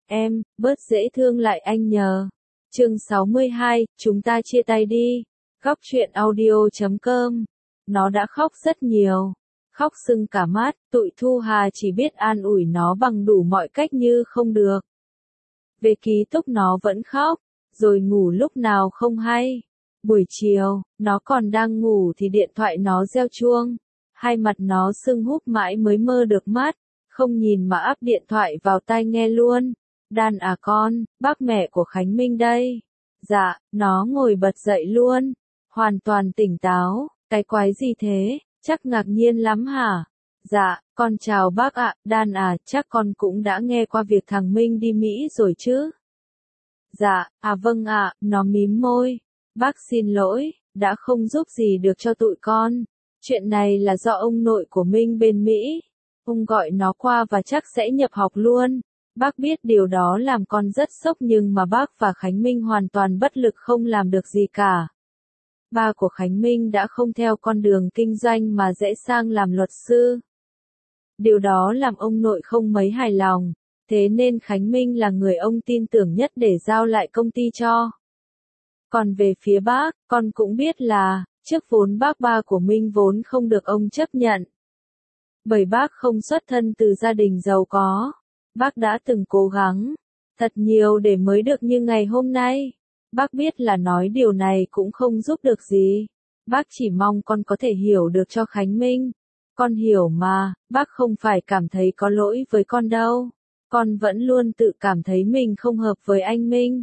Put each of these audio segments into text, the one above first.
Em, bớt dễ thương lại anh nhờ. Chương 62, chúng ta chia tay đi. Góc truyện audio.com. Nó đã khóc rất nhiều. Khóc sưng cả mắt, tụi Thu Hà chỉ biết an ủi nó bằng đủ mọi cách như không được. Về ký túc nó vẫn khóc, rồi ngủ lúc nào không hay. Buổi chiều, nó còn đang ngủ thì điện thoại nó reo chuông. Hai mặt nó sưng húp mãi mới mơ được mắt, không nhìn mà áp điện thoại vào tai nghe luôn. Đan à con, bác mẹ của Khánh Minh đây. Dạ, nó ngồi bật dậy luôn, hoàn toàn tỉnh táo. Cái quái gì thế, chắc ngạc nhiên lắm hả? Dạ, con chào bác ạ. Đan à, chắc con cũng đã nghe qua việc thằng Minh đi Mỹ rồi chứ? Dạ, à vâng ạ. Nó mím môi. Bác xin lỗi, đã không giúp gì được cho tụi con. Chuyện này là do ông nội của Minh bên Mỹ. Ông gọi nó qua và chắc sẽ nhập học luôn. Bác biết điều đó làm con rất sốc nhưng mà bác và Khánh Minh hoàn toàn bất lực không làm được gì cả. Ba của Khánh Minh đã không theo con đường kinh doanh mà rẽ sang làm luật sư. Điều đó làm ông nội không mấy hài lòng, thế nên Khánh Minh là người ông tin tưởng nhất để giao lại công ty cho. Còn về phía bác, con cũng biết là, trước vốn bác ba của Minh vốn không được ông chấp nhận. Bởi bác không xuất thân từ gia đình giàu có. Bác đã từng cố gắng thật nhiều để mới được như ngày hôm nay. Bác biết là nói điều này cũng không giúp được gì. Bác chỉ mong con có thể hiểu được cho Khánh Minh. Con hiểu mà, bác không phải cảm thấy có lỗi với con đâu. Con vẫn luôn tự cảm thấy mình không hợp với anh Minh.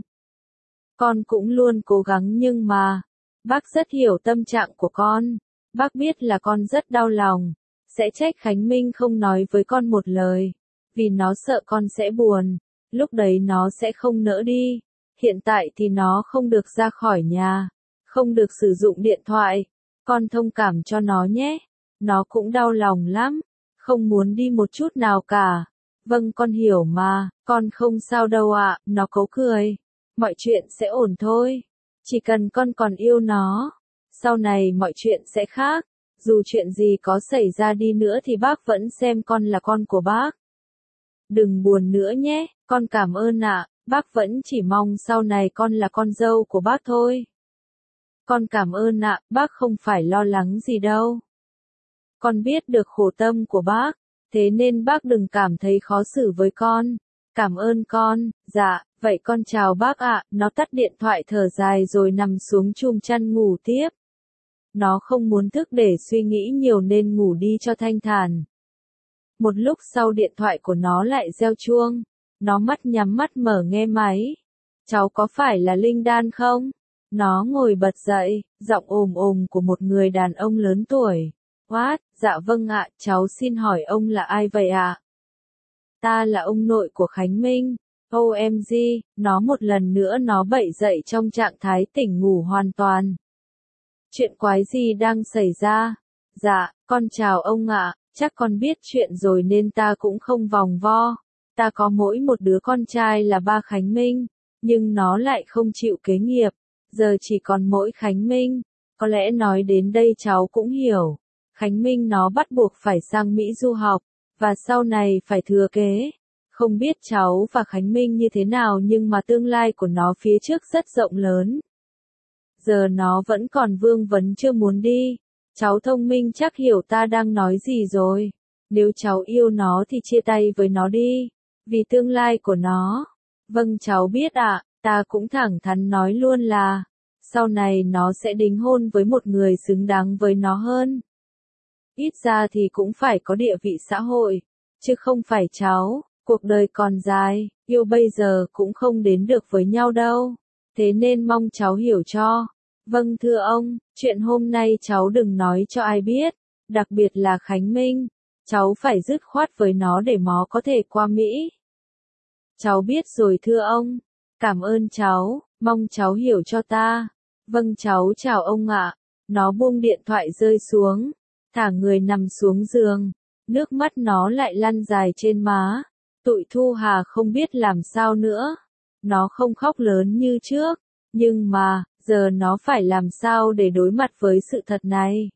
Con cũng luôn cố gắng nhưng mà, bác rất hiểu tâm trạng của con. Bác biết là con rất đau lòng, sẽ trách Khánh Minh không nói với con một lời. Vì nó sợ con sẽ buồn, lúc đấy nó sẽ không nỡ đi. Hiện tại thì nó không được ra khỏi nhà, không được sử dụng điện thoại. Con thông cảm cho nó nhé. Nó cũng đau lòng lắm, không muốn đi một chút nào cả. Vâng con hiểu mà, con không sao đâu ạ. Nó cấu cười. Mọi chuyện sẽ ổn thôi. Chỉ cần con còn yêu nó. Sau này mọi chuyện sẽ khác. Dù chuyện gì có xảy ra đi nữa thì bác vẫn xem con là con của bác. Đừng buồn nữa nhé, con cảm ơn ạ. Bác vẫn chỉ mong sau này con là con dâu của bác thôi. Con cảm ơn ạ, bác không phải lo lắng gì đâu. Con biết được khổ tâm của bác, thế nên bác đừng cảm thấy khó xử với con. Cảm ơn con. Dạ, vậy con chào bác ạ. Nó tắt điện thoại thở dài rồi nằm xuống chùm chăn ngủ tiếp. Nó không muốn thức để suy nghĩ nhiều nên ngủ đi cho thanh thản. Một lúc sau điện thoại của nó lại reo chuông. Nó nhắm mắt mở nghe máy. Cháu có phải là Linh Đan không? Nó ngồi bật dậy, giọng ồm ồm của một người đàn ông lớn tuổi. What? Dạ vâng ạ, cháu xin hỏi ông là ai vậy ạ? Ta là ông nội của Khánh Minh. OMG, nó một lần nữa nó bậy dậy trong trạng thái tỉnh ngủ hoàn toàn. Chuyện quái gì đang xảy ra? Dạ, con chào ông ạ, chắc con biết chuyện rồi nên ta cũng không vòng vo. Ta có mỗi một đứa con trai là ba Khánh Minh, nhưng nó lại không chịu kế nghiệp. Giờ chỉ còn mỗi Khánh Minh. Có lẽ nói đến đây cháu cũng hiểu. Khánh Minh nó bắt buộc phải sang Mỹ du học, và sau này phải thừa kế. Không biết cháu và Khánh Minh như thế nào nhưng mà tương lai của nó phía trước rất rộng lớn. Giờ nó vẫn còn vương vấn chưa muốn đi. Cháu thông minh chắc hiểu ta đang nói gì rồi. Nếu cháu yêu nó thì chia tay với nó đi. Vì tương lai của nó. Vâng cháu biết ạ, ta cũng thẳng thắn nói luôn là, sau này nó sẽ đính hôn với một người xứng đáng với nó hơn. Ít ra thì cũng phải có địa vị xã hội, chứ không phải cháu, cuộc đời còn dài, yêu bây giờ cũng không đến được với nhau đâu. Thế nên mong cháu hiểu cho. Vâng thưa ông, chuyện hôm nay cháu đừng nói cho ai biết, đặc biệt là Khánh Minh. Cháu phải dứt khoát với nó để nó có thể qua Mỹ. Cháu biết rồi thưa ông. Cảm ơn cháu, mong cháu hiểu cho ta. Vâng cháu chào ông ạ. Nó buông điện thoại rơi xuống, thả người nằm xuống giường. Nước mắt nó lại lăn dài trên má. Tụi Thu Hà không biết làm sao nữa. Nó không khóc lớn như trước, nhưng mà, giờ nó phải làm sao để đối mặt với sự thật này.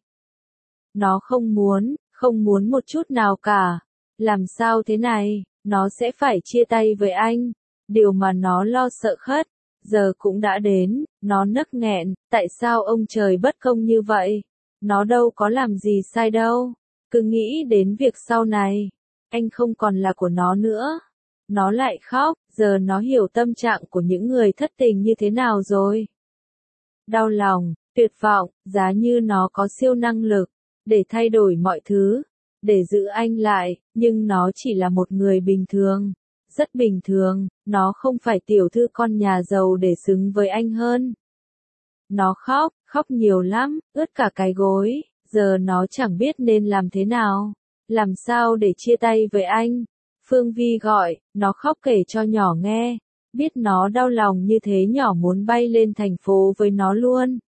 Nó không muốn một chút nào cả. Làm sao thế này, nó sẽ phải chia tay với anh. Điều mà nó lo sợ khất, giờ cũng đã đến, nó nấc nghẹn, tại sao ông trời bất công như vậy? Nó đâu có làm gì sai đâu. Cứ nghĩ đến việc sau này, anh không còn là của nó nữa. Nó lại khóc, giờ nó hiểu tâm trạng của những người thất tình như thế nào rồi. Đau lòng, tuyệt vọng, giá như nó có siêu năng lực, để thay đổi mọi thứ, để giữ anh lại, nhưng nó chỉ là một người bình thường. Rất bình thường, nó không phải tiểu thư con nhà giàu để xứng với anh hơn. Nó khóc, khóc nhiều lắm, ướt cả cái gối, giờ nó chẳng biết nên làm thế nào. Làm sao để chia tay với anh? Phương Vi gọi, nó khóc kể cho nhỏ nghe. Biết nó đau lòng như thế nhỏ muốn bay lên thành phố với nó luôn.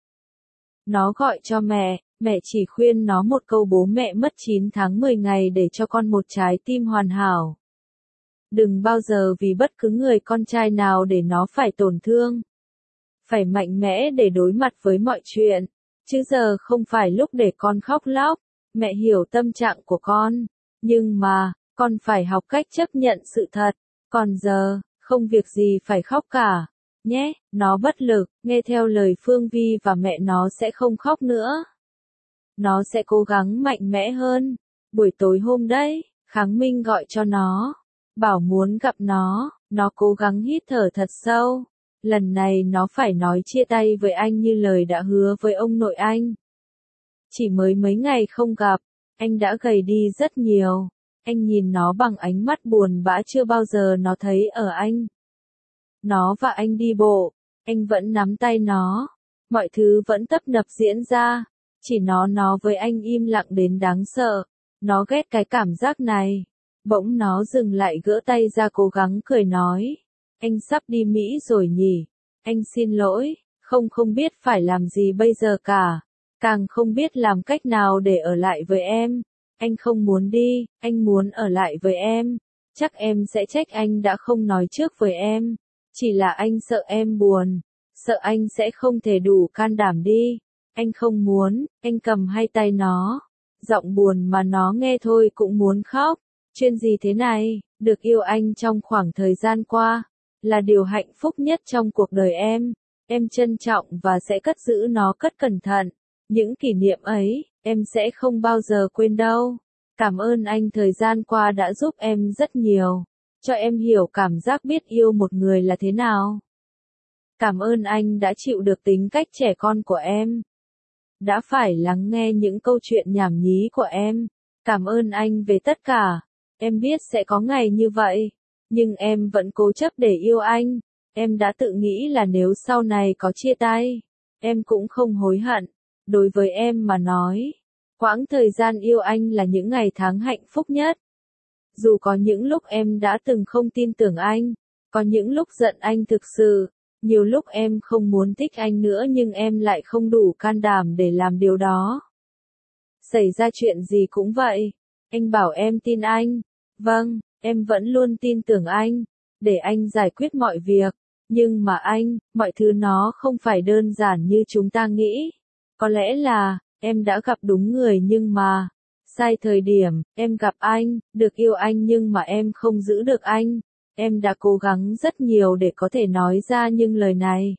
Nó gọi cho mẹ chỉ khuyên nó một câu bố mẹ mất 9 tháng 10 ngày để cho con một trái tim hoàn hảo. Đừng bao giờ vì bất cứ người con trai nào để nó phải tổn thương. Phải mạnh mẽ để đối mặt với mọi chuyện, chứ giờ không phải lúc để con khóc lóc. Mẹ hiểu tâm trạng của con, nhưng mà, con phải học cách chấp nhận sự thật. Còn giờ, không việc gì phải khóc cả. Nhé, nó bất lực, nghe theo lời Phương Vi và mẹ nó sẽ không khóc nữa. Nó sẽ cố gắng mạnh mẽ hơn. Buổi tối hôm đấy, Kháng Minh gọi cho nó. Bảo muốn gặp nó cố gắng hít thở thật sâu. Lần này nó phải nói chia tay với anh như lời đã hứa với ông nội anh. Chỉ mới mấy ngày không gặp, anh đã gầy đi rất nhiều. Anh nhìn nó bằng ánh mắt buồn bã chưa bao giờ nó thấy ở anh. Nó và anh đi bộ, anh vẫn nắm tay nó. Mọi thứ vẫn tấp nập diễn ra, chỉ nó với anh im lặng đến đáng sợ. Nó ghét cái cảm giác này. Bỗng nó dừng lại gỡ tay ra cố gắng cười nói. Anh sắp đi Mỹ rồi nhỉ? Anh xin lỗi, không biết phải làm gì bây giờ cả. Càng không biết làm cách nào để ở lại với em. Anh không muốn đi, anh muốn ở lại với em. Chắc em sẽ trách anh đã không nói trước với em. Chỉ là anh sợ em buồn. Sợ anh sẽ không thể đủ can đảm đi. Anh không muốn, anh cầm hai tay nó. Giọng buồn mà nó nghe thôi cũng muốn khóc. Chuyện gì thế này, được yêu anh trong khoảng thời gian qua, là điều hạnh phúc nhất trong cuộc đời em. Em trân trọng và sẽ cất giữ nó cất cẩn thận. Những kỷ niệm ấy, em sẽ không bao giờ quên đâu. Cảm ơn anh thời gian qua đã giúp em rất nhiều. Cho em hiểu cảm giác biết yêu một người là thế nào. Cảm ơn anh đã chịu được tính cách trẻ con của em. Đã phải lắng nghe những câu chuyện nhảm nhí của em. Cảm ơn anh về tất cả. Em biết sẽ có ngày như vậy. Nhưng em vẫn cố chấp để yêu anh. Em đã tự nghĩ là nếu sau này có chia tay, em cũng không hối hận. Đối với em mà nói, quãng thời gian yêu anh là những ngày tháng hạnh phúc nhất. Dù có những lúc em đã từng không tin tưởng anh, có những lúc giận anh thực sự, nhiều lúc em không muốn thích anh nữa nhưng em lại không đủ can đảm để làm điều đó. Xảy ra chuyện gì cũng vậy, anh bảo em tin anh. Vâng, em vẫn luôn tin tưởng anh, để anh giải quyết mọi việc. Nhưng mà anh, mọi thứ nó không phải đơn giản như chúng ta nghĩ. Có lẽ là, em đã gặp đúng người nhưng mà, sai thời điểm, em gặp anh, được yêu anh nhưng mà em không giữ được anh. Em đã cố gắng rất nhiều để có thể nói ra những lời này.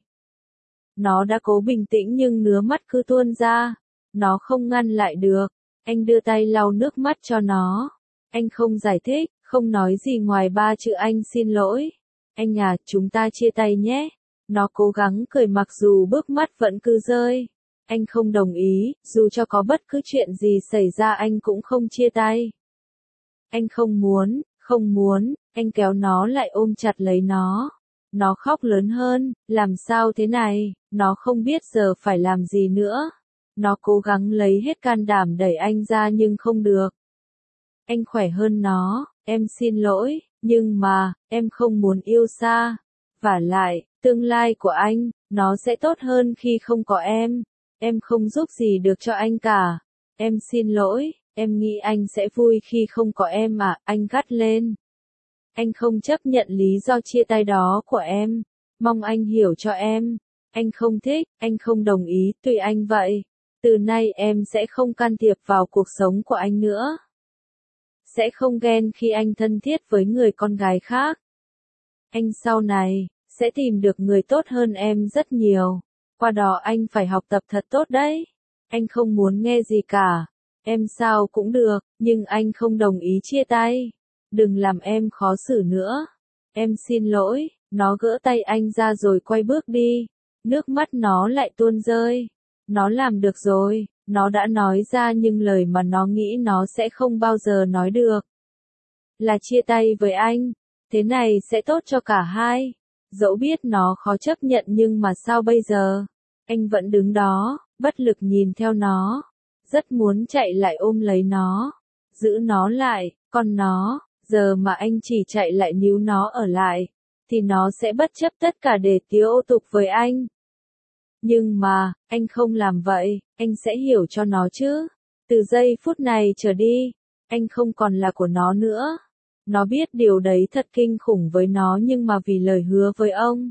Nó đã cố bình tĩnh nhưng nước mắt cứ tuôn ra. Nó không ngăn lại được. Anh đưa tay lau nước mắt cho nó. Anh không giải thích, không nói gì ngoài 3 chữ anh xin lỗi. Anh à, chúng ta chia tay nhé. Nó cố gắng cười mặc dù bước mắt vẫn cứ rơi. Anh không đồng ý, dù cho có bất cứ chuyện gì xảy ra anh cũng không chia tay. Anh không muốn, anh kéo nó lại ôm chặt lấy nó. Nó khóc lớn hơn, làm sao thế này, nó không biết giờ phải làm gì nữa. Nó cố gắng lấy hết can đảm đẩy anh ra nhưng không được. Anh khỏe hơn nó, em xin lỗi, nhưng mà, em không muốn yêu xa. Vả lại, tương lai của anh, nó sẽ tốt hơn khi không có em. Em không giúp gì được cho anh cả. Em xin lỗi, em nghĩ anh sẽ vui khi không có em à, anh gắt lên. Anh không chấp nhận lý do chia tay đó của em. Mong anh hiểu cho em. Anh không thích, anh không đồng ý, tùy anh vậy. Từ nay em sẽ không can thiệp vào cuộc sống của anh nữa. Sẽ không ghen khi anh thân thiết với người con gái khác. Anh sau này, sẽ tìm được người tốt hơn em rất nhiều. Qua đó anh phải học tập thật tốt đấy. Anh không muốn nghe gì cả. Em sao cũng được, nhưng anh không đồng ý chia tay. Đừng làm em khó xử nữa. Em xin lỗi. Nó gỡ tay anh ra rồi quay bước đi. Nước mắt nó lại tuôn rơi. Nó làm được rồi. Nó đã nói ra nhưng lời mà nó nghĩ nó sẽ không bao giờ nói được. Là chia tay với anh. Thế này sẽ tốt cho cả hai. Dẫu biết nó khó chấp nhận nhưng mà sao bây giờ? Anh vẫn đứng đó, bất lực nhìn theo nó. Rất muốn chạy lại ôm lấy nó. Giữ nó lại, còn nó, giờ mà anh chỉ chạy lại níu nó ở lại, thì nó sẽ bất chấp tất cả để tía ô tục với anh. Nhưng mà, anh không làm vậy, anh sẽ hiểu cho nó chứ. Từ giây phút này trở đi, anh không còn là của nó nữa. Nó biết điều đấy thật kinh khủng với nó nhưng mà vì lời hứa với ông.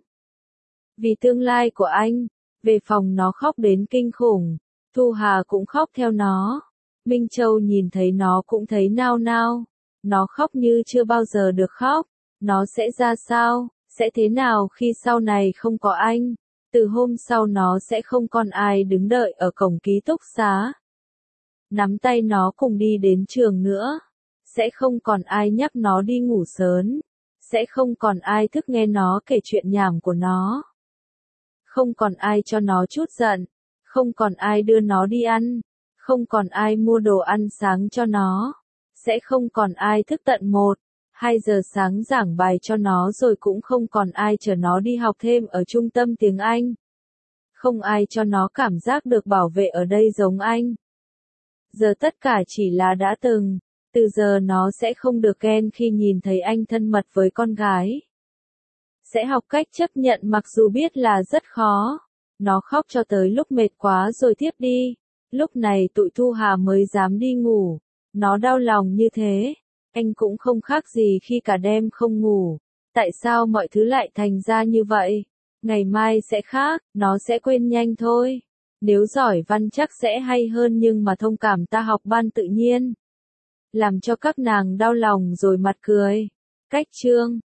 Vì tương lai của anh, về phòng nó khóc đến kinh khủng. Thu Hà cũng khóc theo nó. Minh Châu nhìn thấy nó cũng thấy nao nao. Nó khóc như chưa bao giờ được khóc. Nó sẽ ra sao, sẽ thế nào khi sau này không có anh? Từ hôm sau nó sẽ không còn ai đứng đợi ở cổng ký túc xá. Nắm tay nó cùng đi đến trường nữa. Sẽ không còn ai nhắc nó đi ngủ sớm. Sẽ không còn ai thức nghe nó kể chuyện nhảm của nó. Không còn ai cho nó chút giận. Không còn ai đưa nó đi ăn. Không còn ai mua đồ ăn sáng cho nó. Sẽ không còn ai thức tận 1-2 giờ sáng giảng bài cho nó rồi cũng không còn ai chở nó đi học thêm ở trung tâm tiếng Anh. Không ai cho nó cảm giác được bảo vệ ở đây giống anh. Giờ tất cả chỉ là đã từng. Từ giờ nó sẽ không được ghen khi nhìn thấy anh thân mật với con gái. Sẽ học cách chấp nhận mặc dù biết là rất khó. Nó khóc cho tới lúc mệt quá rồi tiếp đi. Lúc này tụi Thu Hà mới dám đi ngủ. Nó đau lòng như thế. Anh cũng không khác gì khi cả đêm không ngủ. Tại sao mọi thứ lại thành ra như vậy? Ngày mai sẽ khác, nó sẽ quên nhanh thôi. Nếu giỏi văn chắc sẽ hay hơn nhưng mà thông cảm ta học ban tự nhiên. Làm cho các nàng đau lòng rồi mặt cười. Cách chương